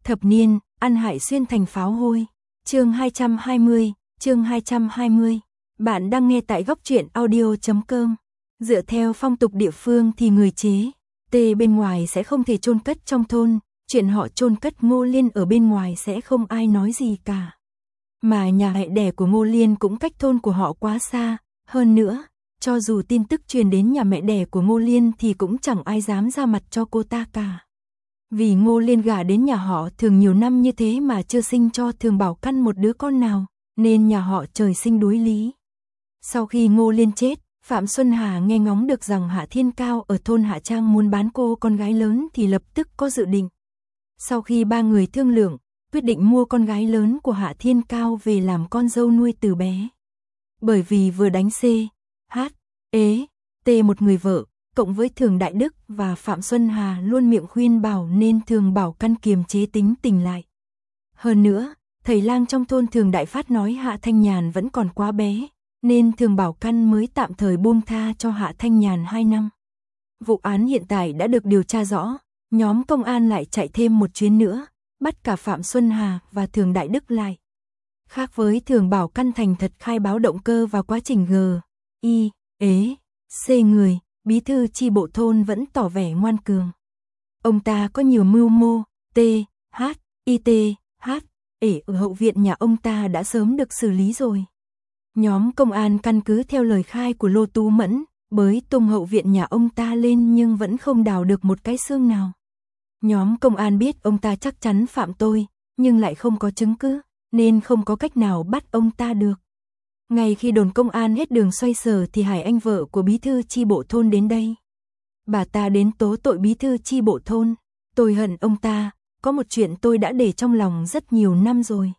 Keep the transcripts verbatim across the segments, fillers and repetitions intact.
Thập niên, ăn hại xuyên thành pháo hôi. Chương hai trăm hai mươi, chương hai trăm hai mươi. Bạn đang nghe tại góc truyện audio chấm com. Dựa theo phong tục địa phương thì người chế tê bên ngoài sẽ không thể chôn cất trong thôn, chuyện họ chôn cất Ngô Liên ở bên ngoài sẽ không ai nói gì cả. Mà nhà mẹ đẻ của Ngô Liên cũng cách thôn của họ quá xa, hơn nữa, cho dù tin tức truyền đến nhà mẹ đẻ của Ngô Liên thì cũng chẳng ai dám ra mặt cho cô ta cả. Vì Ngô Liên gả đến nhà họ Thường nhiều năm như thế mà chưa sinh cho Thường Bảo Căn một đứa con nào, nên nhà họ trời sinh đối lý. Sau khi Ngô Liên chết, Phạm Xuân Hà nghe ngóng được rằng Hạ Thiên Cao ở thôn Hạ Trang muốn bán cô con gái lớn thì lập tức có dự định. Sau khi ba người thương lượng, quyết định mua con gái lớn của Hạ Thiên Cao về làm con dâu nuôi từ bé. Bởi vì vừa đánh C, H, ế, T một người vợ, cộng với Thường Đại Đức và Phạm Xuân Hà luôn miệng khuyên bảo nên Thường Bảo Căn kiềm chế tính tình lại. Hơn nữa, thầy lang trong thôn Thường Đại Phát nói Hạ Thanh Nhàn vẫn còn quá bé, nên Thường Bảo Căn mới tạm thời buông tha cho Hạ Thanh Nhàn hai năm. Vụ án hiện tại đã được điều tra rõ, nhóm công an lại chạy thêm một chuyến nữa, bắt cả Phạm Xuân Hà và Thường Đại Đức lại. Khác với Thường Bảo Căn thành thật khai báo động cơ và quá trình G, I, ế, C người, bí thư chi bộ thôn vẫn tỏ vẻ ngoan cường. Ông ta có nhiều mưu mô, T, H, I T, H, ể ở hậu viện nhà ông ta đã sớm được xử lý rồi. Nhóm công an căn cứ theo lời khai của Lô Tú Mẫn, bới tung hậu viện nhà ông ta lên nhưng vẫn không đào được một cái xương nào. Nhóm công an biết ông ta chắc chắn phạm tội, nhưng lại không có chứng cứ, nên không có cách nào bắt ông ta được. Ngay khi đồn công an hết đường xoay sở thì Hải Anh vợ của bí thư chi bộ thôn đến đây. Bà ta đến tố tội bí thư chi bộ thôn. Tôi hận ông ta, có một chuyện tôi đã để trong lòng rất nhiều năm rồi.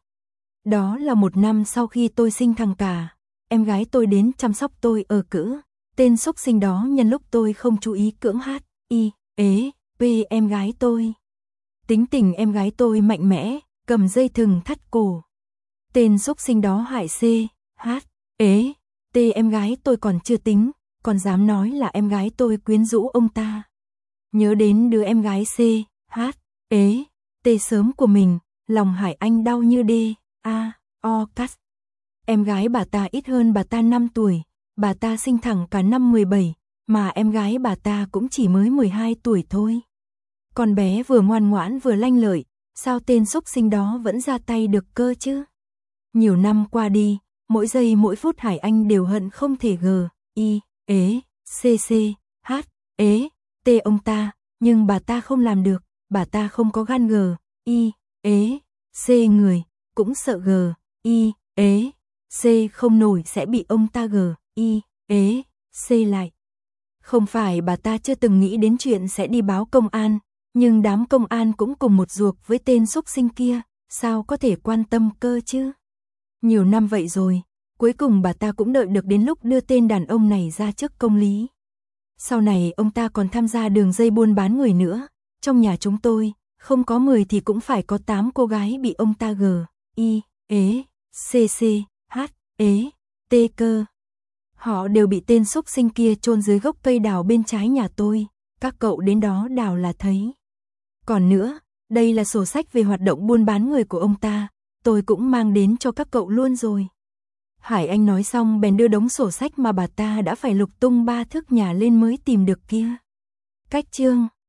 Đó là một năm sau khi tôi sinh thằng cả, em gái tôi đến chăm sóc tôi ở cữ. Tên xúc sinh đó nhân lúc tôi không chú ý cưỡng H, I, ế, P em gái tôi. Tính tình em gái tôi mạnh mẽ, cầm dây thừng thắt cổ. Tên xúc sinh đó hại C, H, ế, T em gái tôi còn chưa tính, còn dám nói là em gái tôi quyến rũ ông ta. Nhớ đến đứa em gái C, H, ế, T sớm của mình, lòng Hải Anh đau như đê, A, O cắt. Em gái bà ta ít hơn bà ta năm tuổi, bà ta sinh thẳng cả năm mười bảy, mà em gái bà ta cũng chỉ mới mười hai tuổi thôi. Con bé vừa ngoan ngoãn vừa lanh lợi, sao tên xúc sinh đó vẫn ra tay được cơ chứ? Nhiều năm qua đi, mỗi giây mỗi phút Hải Anh đều hận không thể G, I, ế, C C, H, ế, T ông ta, nhưng bà ta không làm được, bà ta không có gan G, I, ế, C người, cũng sợ G, I, ế, C không nổi sẽ bị ông ta G, I, ế, C lại. Không phải bà ta chưa từng nghĩ đến chuyện sẽ đi báo công an, nhưng đám công an cũng cùng một ruột với tên xúc sinh kia, sao có thể quan tâm cơ chứ? Nhiều năm vậy rồi, cuối cùng bà ta cũng đợi được đến lúc đưa tên đàn ông này ra trước công lý. Sau này ông ta còn tham gia đường dây buôn bán người nữa, trong nhà chúng tôi, không có mười thì cũng phải có tám cô gái bị ông ta G, I, ế, C C, H, ế, T cơ. Họ đều bị tên xúc sinh kia chôn dưới gốc cây đào bên trái nhà tôi, các cậu đến đó đào là thấy. Còn nữa, đây là sổ sách về hoạt động buôn bán người của ông ta, tôi cũng mang đến cho các cậu luôn rồi. Hải Anh nói xong bèn đưa đống sổ sách mà bà ta đã phải lục tung ba thước nhà lên mới tìm được kia. Cách chương